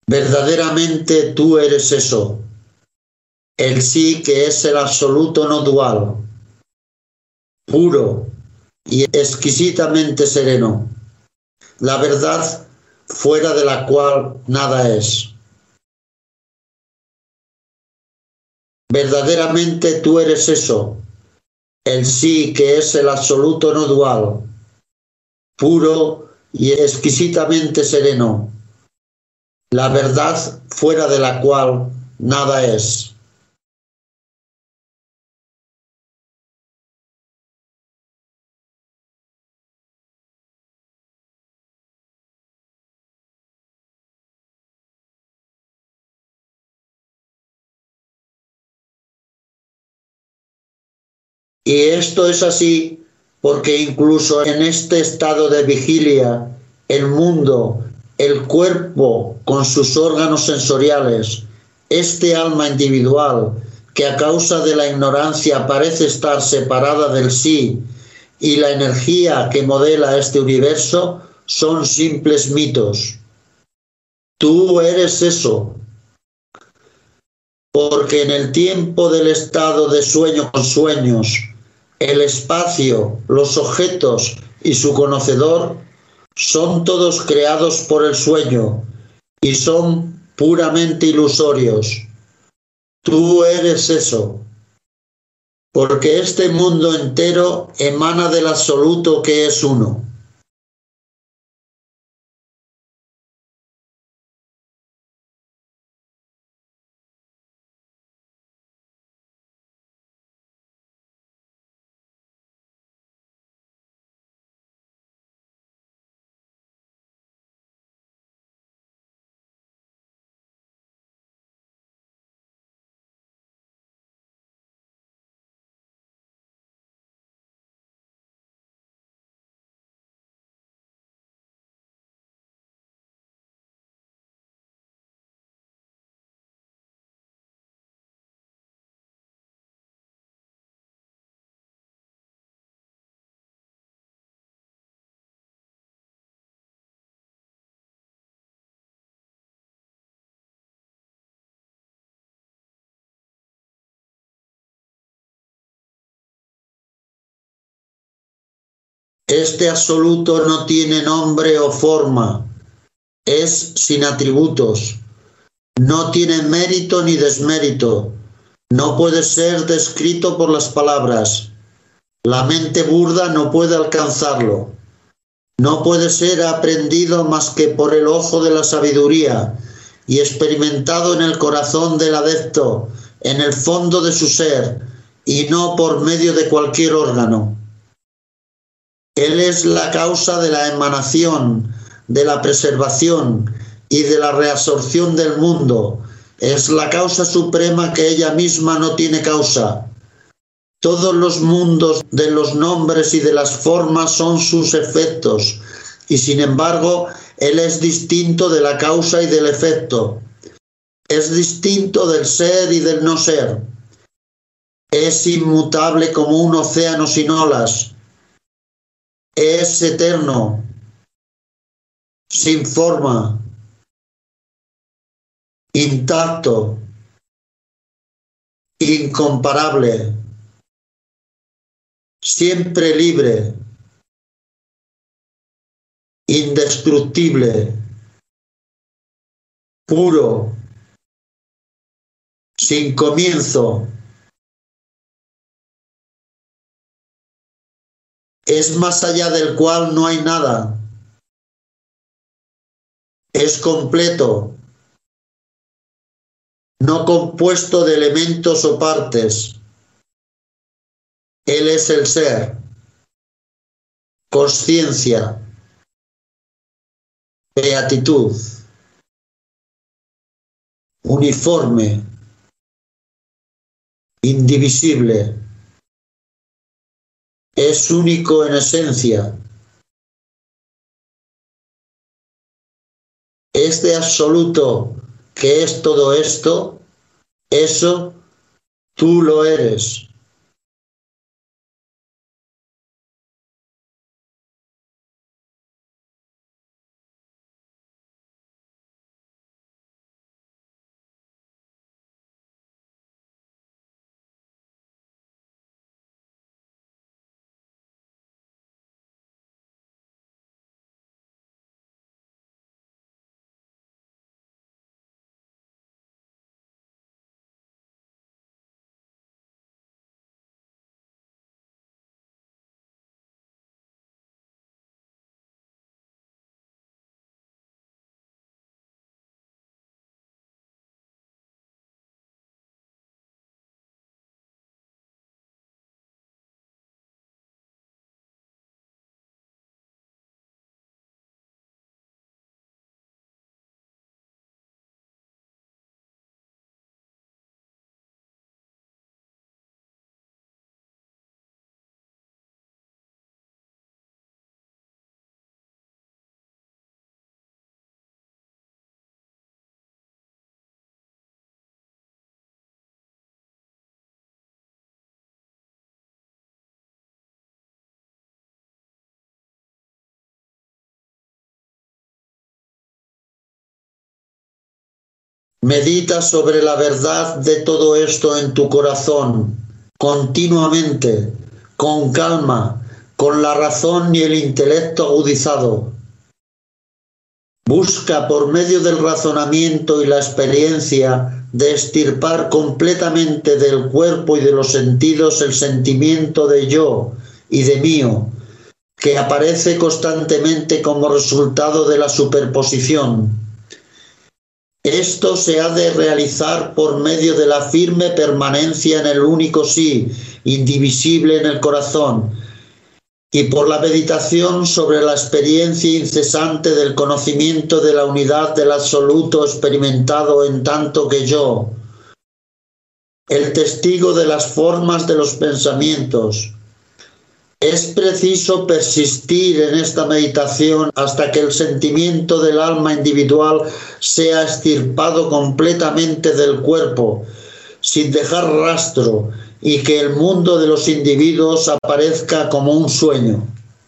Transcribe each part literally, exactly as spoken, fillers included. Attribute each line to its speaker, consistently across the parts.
Speaker 1: Verdaderamente tú eres eso, el sí que es el absoluto no dual, puro y exquisitamente sereno, la verdad fuera de la cual nada es. Verdaderamente tú eres eso, el sí que es el absoluto no dual, puro y exquisitamente sereno, la verdad fuera de la cual nada es. Y esto es así porque incluso en este estado de vigilia, el mundo, el cuerpo con sus órganos sensoriales, este alma individual que a causa de la ignorancia parece estar separada del sí y la energía que modela este universo son simples mitos. Tú eres eso, porque en el tiempo del estado de sueño con sueños, el espacio, los objetos y su conocedor son todos creados por el sueño y son puramente ilusorios. Tú eres eso, porque este mundo entero emana del absoluto que es uno. Este absoluto no tiene nombre o forma, es sin atributos, no tiene mérito ni desmérito, no puede ser descrito por las palabras, la mente burda no puede alcanzarlo, no puede ser aprendido más que por el ojo de la sabiduría y experimentado en el corazón del adepto, en el fondo de su ser, y no por medio de cualquier órgano. Él es la causa de la emanación, de la preservación y de la reabsorción del mundo. Es la causa suprema que ella misma no tiene causa. Todos los mundos de los nombres y de las formas son sus efectos, y sin embargo, Él es distinto de la causa y del efecto. Es distinto del ser y del no ser. Es inmutable como un océano sin olas. Es eterno, sin forma, intacto, incomparable, siempre libre, indestructible, puro, sin comienzo. Es más allá del cual no hay nada. Es completo, no compuesto de elementos o partes. Él es el ser, consciencia, beatitud, uniforme, indivisible. Es único en esencia. Este absoluto que es todo esto, eso tú lo eres. Medita sobre la verdad de todo esto en tu corazón, continuamente, con calma, con la razón y el intelecto agudizado. Busca por medio del razonamiento y la experiencia de extirpar completamente del cuerpo y de los sentidos el sentimiento de yo y de mío, que aparece constantemente como resultado de la superposición. Esto se ha de realizar por medio de la firme permanencia en el único sí, indivisible en el corazón, y por la meditación sobre la experiencia incesante del conocimiento de la unidad del absoluto experimentado en tanto que yo, el testigo de las formas de los pensamientos. Es preciso persistir en esta meditación hasta que el sentimiento del alma individual sea extirpado completamente del cuerpo, sin dejar rastro, y que el mundo de los individuos aparezca como un sueño.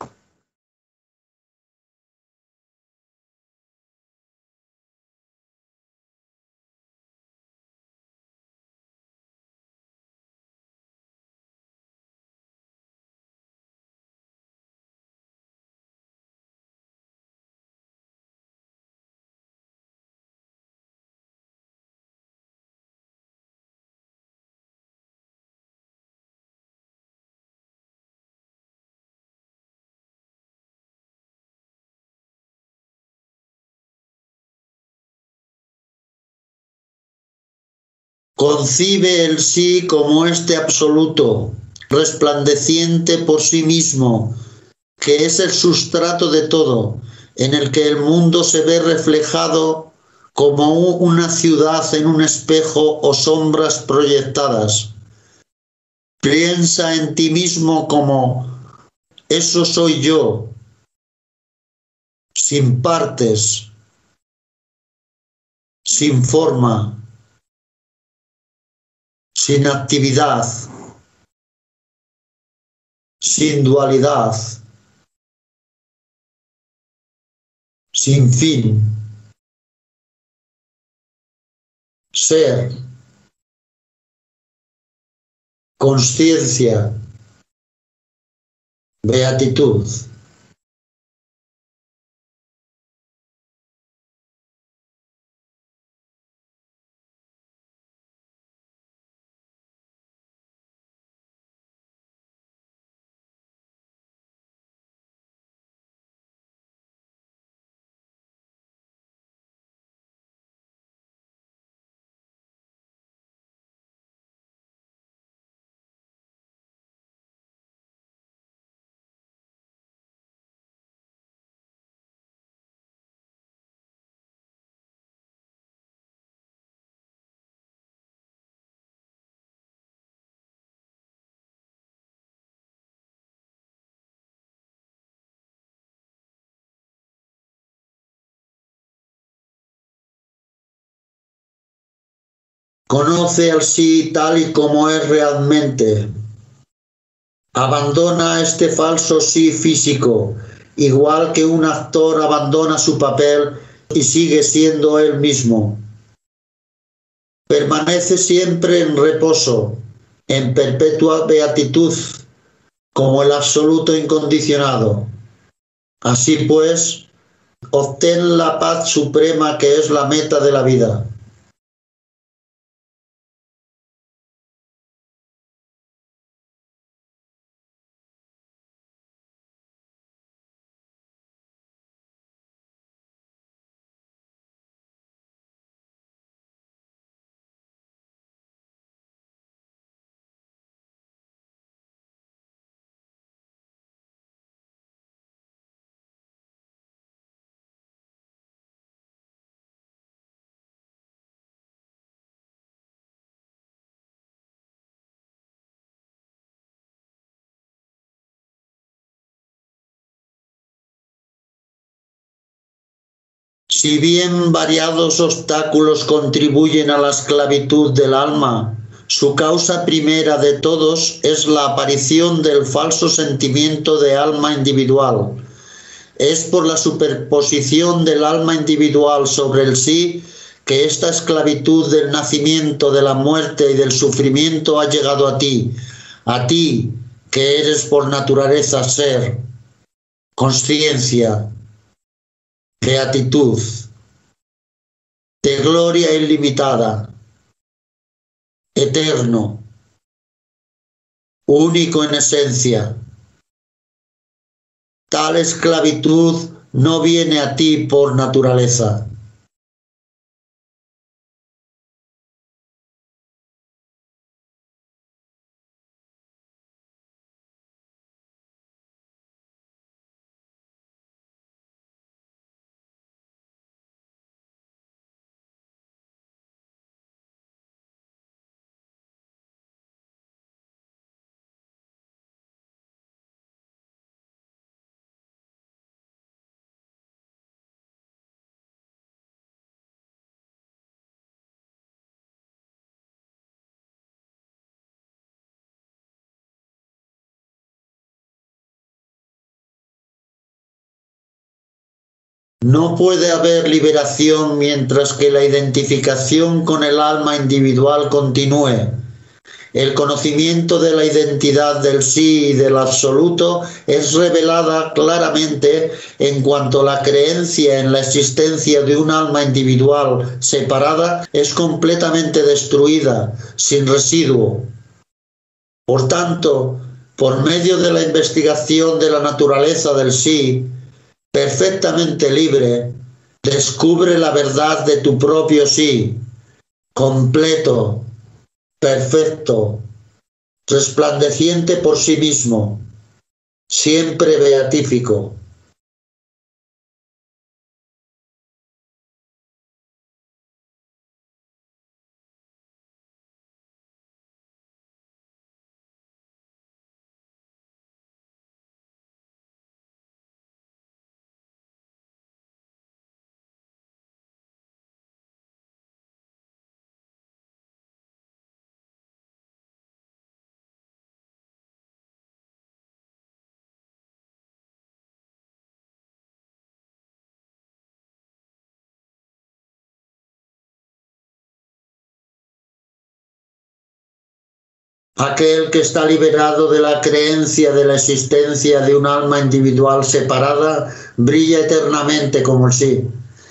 Speaker 1: Concibe el sí como este absoluto, resplandeciente por sí mismo, que es el sustrato de todo, en el que el mundo se ve reflejado como una ciudad en un espejo o sombras proyectadas. Piensa en ti mismo como eso soy yo, sin partes, sin forma, sin actividad, sin dualidad, sin fin. Ser, consciencia, beatitud. Conoce al sí tal y como es realmente. Abandona este falso sí físico, igual que un actor abandona su papel y sigue siendo él mismo. Permanece siempre en reposo, en perpetua beatitud, como el absoluto incondicionado. Así pues, obtén la paz suprema que es la meta de la vida. Si bien variados obstáculos contribuyen a la esclavitud del alma, su causa primera de todos es la aparición del falso sentimiento de alma individual. Es por la superposición del alma individual sobre el sí que esta esclavitud del nacimiento, de la muerte y del sufrimiento ha llegado a ti, a ti que eres por naturaleza ser, consciencia, beatitud, de gloria ilimitada, eterno, único en esencia. Tal esclavitud no viene a ti por naturaleza. No puede haber liberación mientras que la identificación con el alma individual continúe. El conocimiento de la identidad del sí y del absoluto es revelada claramente en cuanto la creencia en la existencia de un alma individual separada es completamente destruida, sin residuo. Por tanto, por medio de la investigación de la naturaleza del sí, perfectamente libre, descubre la verdad de tu propio sí, completo, perfecto, resplandeciente por sí mismo, siempre beatífico. Aquel que está liberado de la creencia de la existencia de un alma individual separada brilla eternamente como el sí.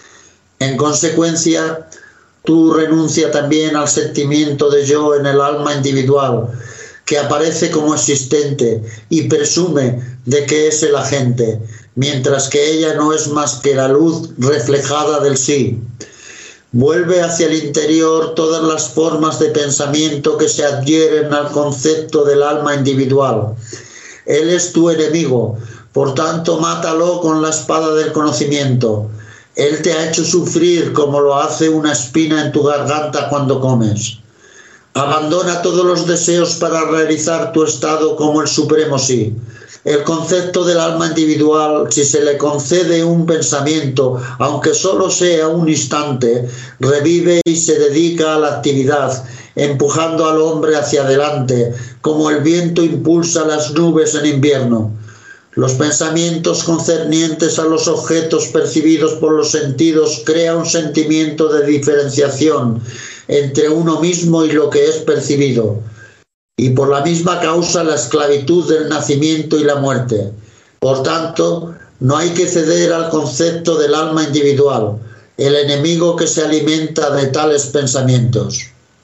Speaker 1: En consecuencia, tú renuncia también al sentimiento de yo en el alma individual, que aparece como existente y presume de que es el agente, mientras que ella no es más que la luz reflejada del sí. Vuelve hacia el interior todas las formas de pensamiento que se adhieren al concepto del alma individual. Él es tu enemigo, por tanto mátalo con la espada del conocimiento. Él te ha hecho sufrir como lo hace una espina en tu garganta cuando comes. Abandona todos los deseos para realizar tu estado como el supremo sí. El concepto del alma individual, si se le concede un pensamiento, aunque solo sea un instante, revive y se dedica a la actividad, empujando al hombre hacia adelante, como el viento impulsa las nubes en invierno. Los pensamientos concernientes a los objetos percibidos por los sentidos crean un sentimiento de diferenciación entre uno mismo y lo que es percibido. Y por la misma causa la esclavitud del nacimiento y la muerte. Por tanto, no hay que ceder al concepto del alma individual, el enemigo que se alimenta de tales pensamientos.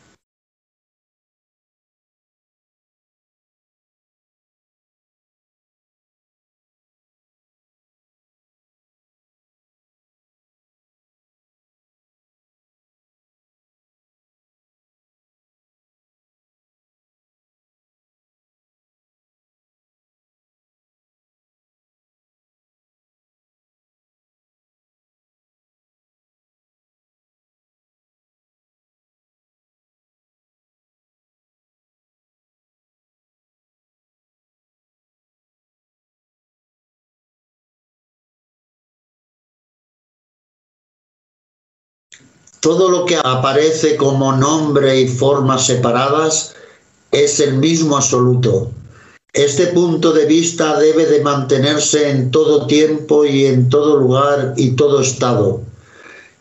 Speaker 1: Todo lo que aparece como nombre y formas separadas es el mismo absoluto. Este punto de vista debe de mantenerse en todo tiempo y en todo lugar y todo estado.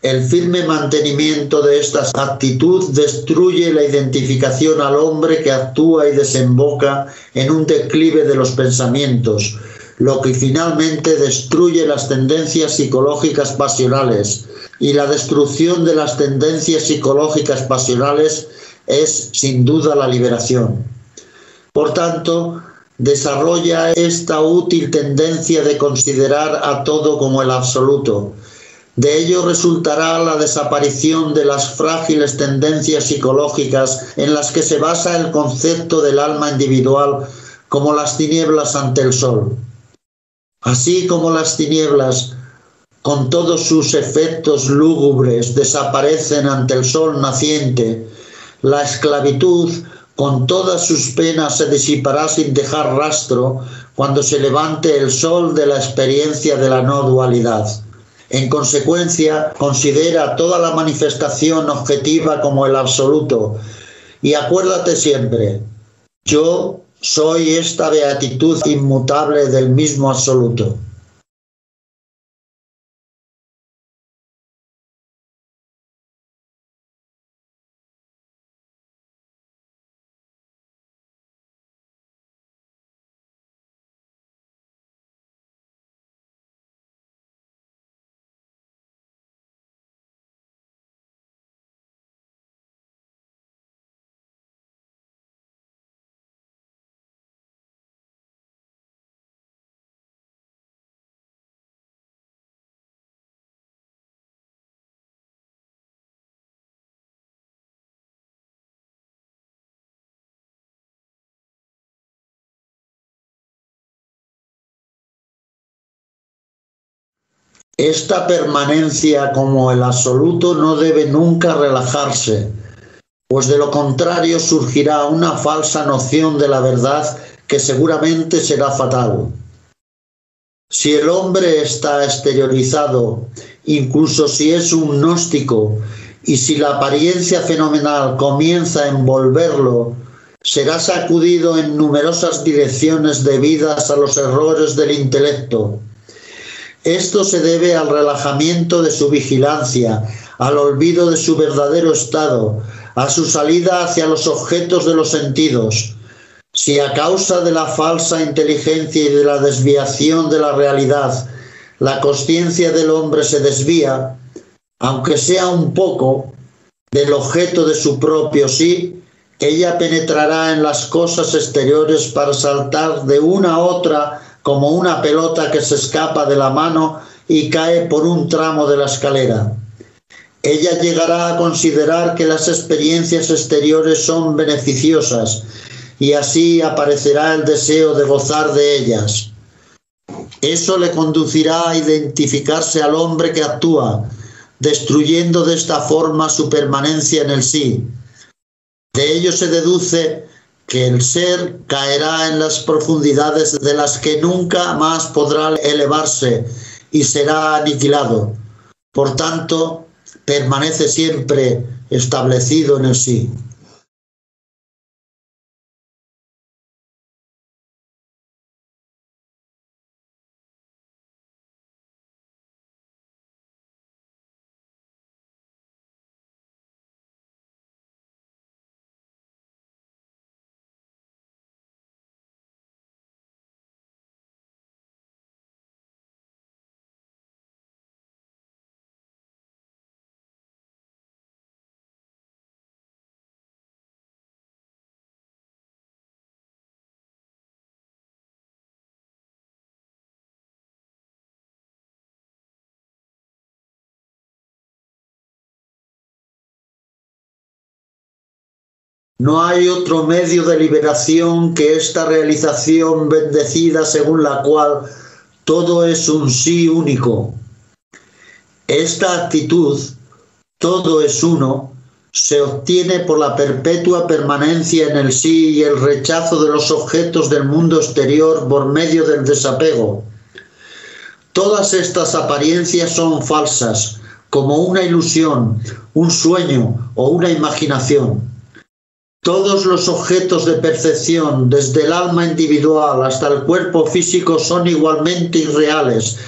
Speaker 1: El firme mantenimiento de esta actitud destruye la identificación al hombre que actúa y desemboca en un declive de los pensamientos, lo que finalmente destruye las tendencias psicológicas pasionales. Y la destrucción de las tendencias psicológicas pasionales es, sin duda, la liberación. Por tanto, desarrolla esta útil tendencia de considerar a todo como el absoluto. De ello resultará la desaparición de las frágiles tendencias psicológicas en las que se basa el concepto del alma individual, como las tinieblas ante el sol. Así como las tinieblas, con todos sus efectos lúgubres, desaparecen ante el sol naciente, la esclavitud, con todas sus penas, se disipará sin dejar rastro cuando se levante el sol de la experiencia de la no dualidad. En consecuencia, considera toda la manifestación objetiva como el absoluto y acuérdate siempre, yo soy esta beatitud inmutable del mismo absoluto. Esta permanencia como el absoluto no debe nunca relajarse, pues de lo contrario surgirá una falsa noción de la verdad que seguramente será fatal. Si el hombre está exteriorizado, incluso si es un gnóstico, y si la apariencia fenomenal comienza a envolverlo, será sacudido en numerosas direcciones debidas a los errores del intelecto. Esto se debe al relajamiento de su vigilancia, al olvido de su verdadero estado, a su salida hacia los objetos de los sentidos. Si a causa de la falsa inteligencia y de la desviación de la realidad, la consciencia del hombre se desvía, aunque sea un poco, del objeto de su propio sí, ella penetrará en las cosas exteriores para saltar de una a otra como una pelota que se escapa de la mano y cae por un tramo de la escalera. Ella llegará a considerar que las experiencias exteriores son beneficiosas y así aparecerá el deseo de gozar de ellas. Eso le conducirá a identificarse al hombre que actúa, destruyendo de esta forma su permanencia en el sí. De ello se deduce que el ser caerá en las profundidades de las que nunca más podrá elevarse y será aniquilado. Por tanto, permanece siempre establecido en el sí. No hay otro medio de liberación que esta realización bendecida según la cual todo es un sí único. Esta actitud, todo es uno, se obtiene por la perpetua permanencia en el sí y el rechazo de los objetos del mundo exterior por medio del desapego. Todas estas apariencias son falsas, como una ilusión, un sueño o una imaginación. Todos los objetos de percepción, desde el alma individual hasta el cuerpo físico, son igualmente irreales,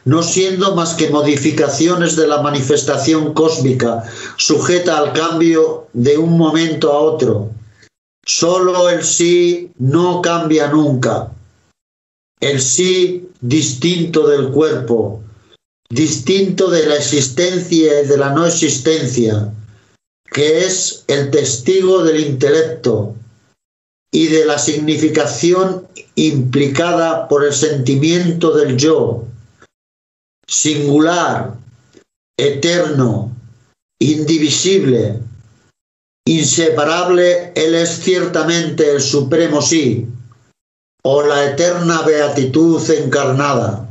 Speaker 1: no siendo más que modificaciones de la manifestación cósmica, sujeta al cambio de un momento a otro. Solo el sí no cambia nunca. El sí distinto del cuerpo, distinto de la existencia y de la no existencia, que es el testigo del intelecto y de la significación implicada por el sentimiento del yo, singular, eterno, indivisible, inseparable. Él es ciertamente el supremo sí, o la eterna beatitud encarnada.